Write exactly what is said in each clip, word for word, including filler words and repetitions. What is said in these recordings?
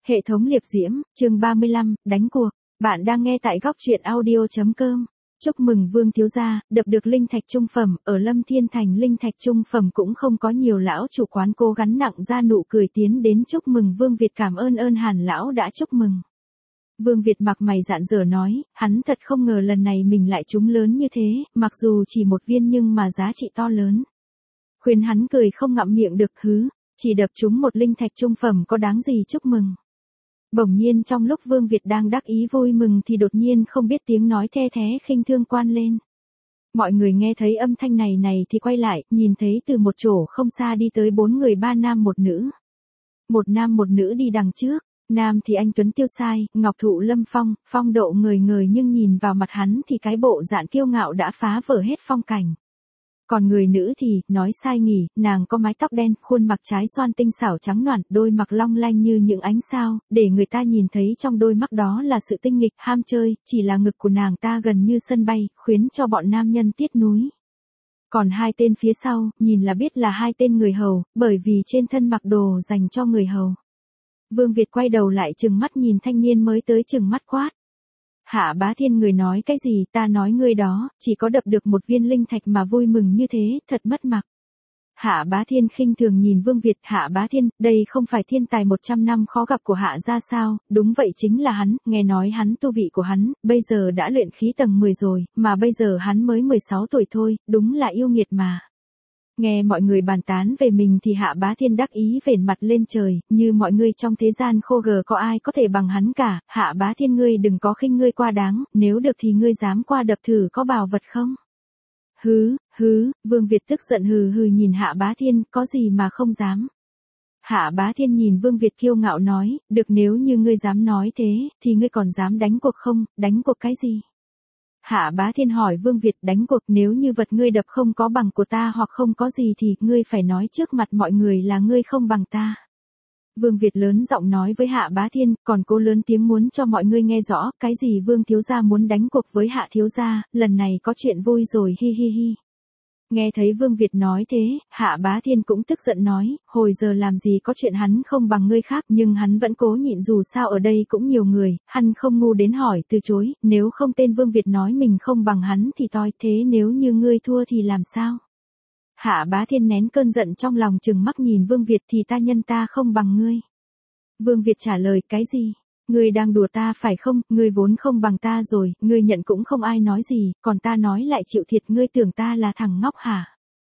Hệ thống liệp diễm, chương ba mươi lăm, đánh cuộc. Bạn đang nghe tại góc truyện audio.com. Chúc mừng Vương thiếu gia, đập được linh thạch trung phẩm, ở Lâm Thiên Thành linh thạch trung phẩm cũng không có nhiều, lão chủ quán cố gắng nặng ra nụ cười tiến đến chúc mừng Vương Việt. Cảm ơn ơn Hàn lão đã chúc mừng. Vương Việt mặt mày rạng rỡ nói, hắn thật không ngờ lần này mình lại trúng lớn như thế, mặc dù chỉ một viên nhưng mà giá trị to lớn. Khuyên hắn cười không ngậm miệng được, hứ, chỉ đập trúng một linh thạch trung phẩm có đáng gì chúc mừng. Bỗng nhiên trong lúc Vương Việt đang đắc ý vui mừng thì đột nhiên không biết tiếng nói the thé khinh thương quan lên. Mọi người nghe thấy âm thanh này này thì quay lại, nhìn thấy từ một chỗ không xa đi tới bốn người, ba nam một nữ. Một nam một nữ đi đằng trước, nam thì anh tuấn tiêu sai, ngọc thụ lâm phong, phong độ người người, nhưng nhìn vào mặt hắn thì cái bộ dạng kiêu ngạo đã phá vỡ hết phong cảnh. Còn người nữ thì, nói sai nghỉ, nàng có mái tóc đen, khuôn mặt trái xoan tinh xảo trắng nõn, đôi mắt long lanh như những ánh sao, để người ta nhìn thấy trong đôi mắt đó là sự tinh nghịch, ham chơi, chỉ là ngực của nàng ta gần như sân bay, khuyến cho bọn nam nhân tiếc núi. Còn hai tên phía sau, nhìn là biết là hai tên người hầu, bởi vì trên thân mặc đồ dành cho người hầu. Vương Việt quay đầu lại trừng mắt nhìn thanh niên mới tới, trừng mắt quát. Hạ Bá Thiên, người nói cái gì? Ta nói ngươi đó, chỉ có đập được một viên linh thạch mà vui mừng như thế, thật mất mặt. Hạ Bá Thiên khinh thường nhìn Vương Việt. Hạ Bá Thiên, đây không phải thiên tài một trăm năm khó gặp của Hạ gia sao? Đúng vậy, chính là hắn, nghe nói hắn tu vị của hắn, bây giờ đã luyện khí tầng mười rồi, mà bây giờ hắn mới mười sáu tuổi thôi, đúng là yêu nghiệt mà. Nghe mọi người bàn tán về mình thì Hạ Bá Thiên đắc ý vểnh mặt lên trời, như mọi người trong thế gian khô gờ có ai có thể bằng hắn cả. Hạ Bá Thiên, ngươi đừng có khinh ngươi quá đáng, nếu được thì ngươi dám qua đập thử có bảo vật không? Hứ, hứ, Vương Việt tức giận hừ hừ nhìn Hạ Bá Thiên, có gì mà không dám. Hạ Bá Thiên nhìn Vương Việt kiêu ngạo nói, được, nếu như ngươi dám nói thế, thì ngươi còn dám đánh cuộc không? Đánh cuộc cái gì? Hạ Bá Thiên hỏi Vương Việt, đánh cuộc, nếu như vật ngươi đập không có bằng của ta hoặc không có gì thì ngươi phải nói trước mặt mọi người là ngươi không bằng ta. Vương Việt lớn giọng nói với Hạ Bá Thiên, còn cố lớn tiếng muốn cho mọi người nghe rõ, cái gì Vương thiếu gia muốn đánh cuộc với Hạ thiếu gia, lần này có chuyện vui rồi, hi hi hi. Nghe thấy Vương Việt nói thế, Hạ Bá Thiên cũng tức giận nói, hồi giờ làm gì có chuyện hắn không bằng ngươi khác, nhưng hắn vẫn cố nhịn, dù sao ở đây cũng nhiều người, hắn không ngu đến hỏi từ chối, nếu không tên Vương Việt nói mình không bằng hắn thì toi, thế nếu như ngươi thua thì làm sao? Hạ Bá Thiên nén cơn giận trong lòng trừng mắt nhìn Vương Việt, thì ta nhân ta không bằng ngươi. Vương Việt trả lời, cái gì? Ngươi đang đùa ta phải không? Ngươi vốn không bằng ta rồi, ngươi nhận cũng không ai nói gì, còn ta nói lại chịu thiệt, ngươi tưởng ta là thằng ngốc hả?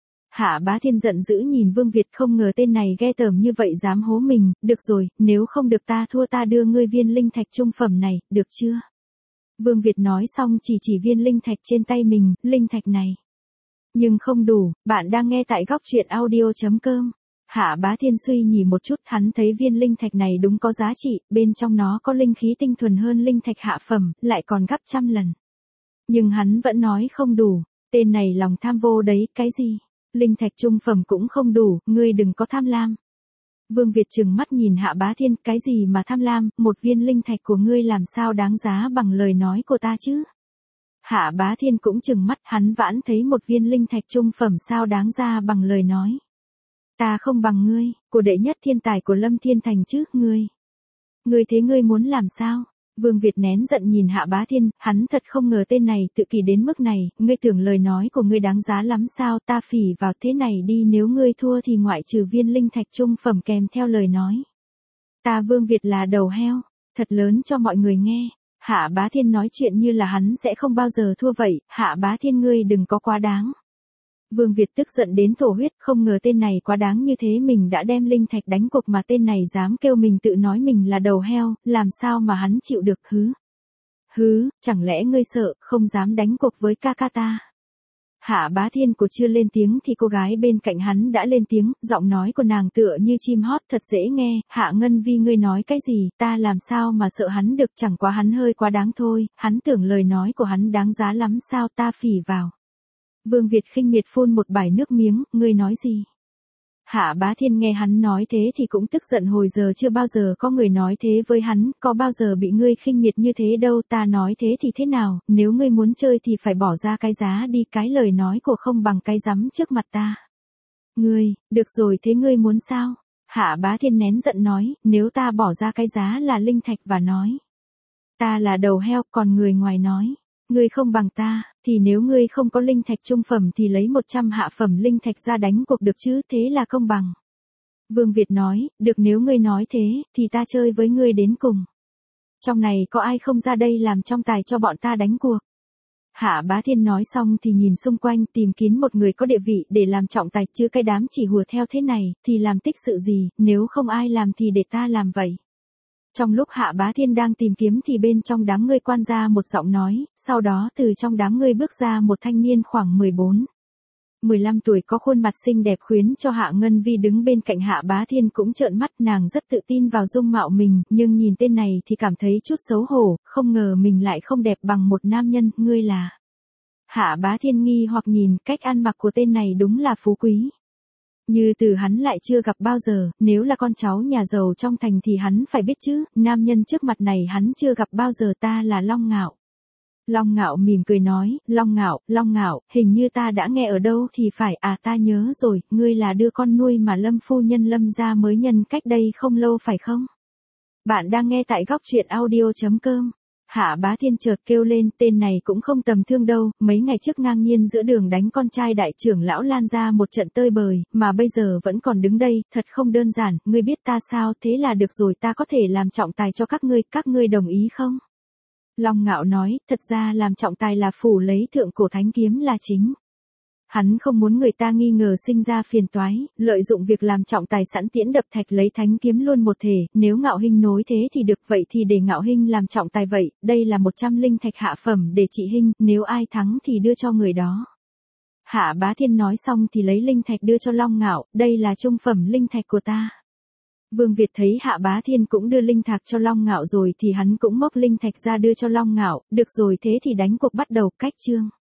Hạ Bá Thiên giận dữ nhìn Vương Việt, không ngờ tên này ghê tởm như vậy, dám hố mình. Được rồi, nếu không được ta thua, ta đưa ngươi viên linh thạch trung phẩm này, được chưa? Vương Việt nói xong chỉ chỉ viên linh thạch trên tay mình, linh thạch này. Nhưng không đủ. Bạn đang nghe tại góc truyện audio.com. Hạ Bá Thiên suy nhì một chút, hắn thấy viên linh thạch này đúng có giá trị, bên trong nó có linh khí tinh thuần hơn linh thạch hạ phẩm, lại còn gấp trăm lần. Nhưng hắn vẫn nói không đủ, tên này lòng tham vô đấy, cái gì? Linh thạch trung phẩm cũng không đủ, ngươi đừng có tham lam. Vương Việt trừng mắt nhìn Hạ Bá Thiên, cái gì mà tham lam, một viên linh thạch của ngươi làm sao đáng giá bằng lời nói của ta chứ? Hạ Bá Thiên cũng trừng mắt, hắn vãn thấy một viên linh thạch trung phẩm sao đáng ra bằng lời nói. Ta không bằng ngươi, của đệ nhất thiên tài của Lâm Thiên Thành chứ, ngươi. Ngươi thế ngươi muốn làm sao? Vương Việt nén giận nhìn Hạ Bá Thiên, hắn thật không ngờ tên này tự kỷ đến mức này, ngươi tưởng lời nói của ngươi đáng giá lắm sao? Ta phỉ vào, thế này đi, nếu ngươi thua thì ngoại trừ viên linh thạch trung phẩm kèm theo lời nói. Ta Vương Việt là đầu heo, thật lớn cho mọi người nghe. Hạ Bá Thiên nói chuyện như là hắn sẽ không bao giờ thua vậy, Hạ Bá Thiên ngươi đừng có quá đáng. Vương Việt tức giận đến thổ huyết, không ngờ tên này quá đáng như thế, mình đã đem linh thạch đánh cuộc mà tên này dám kêu mình, tự nói mình là đầu heo, làm sao mà hắn chịu được, hứ. Hứ, chẳng lẽ ngươi sợ, không dám đánh cuộc với ca ca ta? Hạ Bá Thiên của chưa lên tiếng thì cô gái bên cạnh hắn đã lên tiếng, giọng nói của nàng tựa như chim hót, thật dễ nghe. Hạ Ngân Vi, ngươi nói cái gì, ta làm sao mà sợ hắn được, chẳng quá hắn hơi quá đáng thôi, hắn tưởng lời nói của hắn đáng giá lắm sao, ta phỉ vào. Vương Việt khinh miệt phun một bãi nước miếng, ngươi nói gì? Hạ Bá Thiên nghe hắn nói thế thì cũng tức giận, hồi giờ chưa bao giờ có người nói thế với hắn, có bao giờ bị ngươi khinh miệt như thế đâu, ta nói thế thì thế nào, nếu ngươi muốn chơi thì phải bỏ ra cái giá đi, cái lời nói của không bằng cái rắm trước mặt ta. Ngươi, được rồi, thế ngươi muốn sao? Hạ Bá Thiên nén giận nói, nếu ta bỏ ra cái giá là linh thạch và nói. Ta là đầu heo, còn người ngoài nói. Ngươi không bằng ta, thì nếu ngươi không có linh thạch trung phẩm thì lấy một trăm hạ phẩm linh thạch ra đánh cuộc được chứ, thế là công bằng. Vương Việt nói, được nếu ngươi nói thế, thì ta chơi với ngươi đến cùng. Trong này có ai không ra đây làm trọng tài cho bọn ta đánh cuộc? Hạ Bá Thiên nói xong thì nhìn xung quanh tìm kín một người có địa vị để làm trọng tài, chứ cái đám chỉ hùa theo thế này, thì làm tích sự gì, nếu không ai làm thì để ta làm vậy. Trong lúc Hạ Bá Thiên đang tìm kiếm thì bên trong đám người quan ra một giọng nói, sau đó từ trong đám người bước ra một thanh niên khoảng mười bốn, mười lăm tuổi có khuôn mặt xinh đẹp khuyến cho Hạ Ngân Vi đứng bên cạnh Hạ Bá Thiên cũng trợn mắt, nàng rất tự tin vào dung mạo mình, nhưng nhìn tên này thì cảm thấy chút xấu hổ, không ngờ mình lại không đẹp bằng một nam nhân, ngươi là. Hạ Bá Thiên nghi hoặc nhìn cách ăn mặc của tên này đúng là phú quý. Như từ hắn lại chưa gặp bao giờ, nếu là con cháu nhà giàu trong thành thì hắn phải biết chứ, nam nhân trước mặt này hắn chưa gặp bao giờ, ta là Long Ngạo. Long Ngạo mỉm cười nói, Long Ngạo, Long Ngạo, hình như ta đã nghe ở đâu thì phải, à ta nhớ rồi, ngươi là đứa con nuôi mà Lâm phu nhân Lâm gia mới nhân cách đây không lâu phải không? Bạn đang nghe tại góc truyện audio chấm com. Hạ Bá Thiên chợt kêu lên, tên này cũng không tầm thương đâu, mấy ngày trước ngang nhiên giữa đường đánh con trai đại trưởng lão Lan ra một trận tơi bời, mà bây giờ vẫn còn đứng đây, thật không đơn giản, ngươi biết ta sao, thế là được rồi, ta có thể làm trọng tài cho các ngươi, các ngươi đồng ý không? Long Ngạo nói, thật ra làm trọng tài là phủ lấy thượng cổ thánh kiếm là chính. Hắn không muốn người ta nghi ngờ sinh ra phiền toái, lợi dụng việc làm trọng tài sẵn tiễn đập thạch lấy thánh kiếm luôn một thể, nếu Ngạo Hinh nối thế thì được, vậy thì để Ngạo Hinh làm trọng tài vậy, đây là một trăm linh thạch hạ phẩm để chị Hinh, nếu ai thắng thì đưa cho người đó. Hạ Bá Thiên nói xong thì lấy linh thạch đưa cho Long Ngạo, đây là trung phẩm linh thạch của ta. Vương Việt thấy Hạ Bá Thiên cũng đưa linh thạch cho Long Ngạo rồi thì hắn cũng móc linh thạch ra đưa cho Long Ngạo, được rồi thế thì đánh cuộc bắt đầu, cách chương.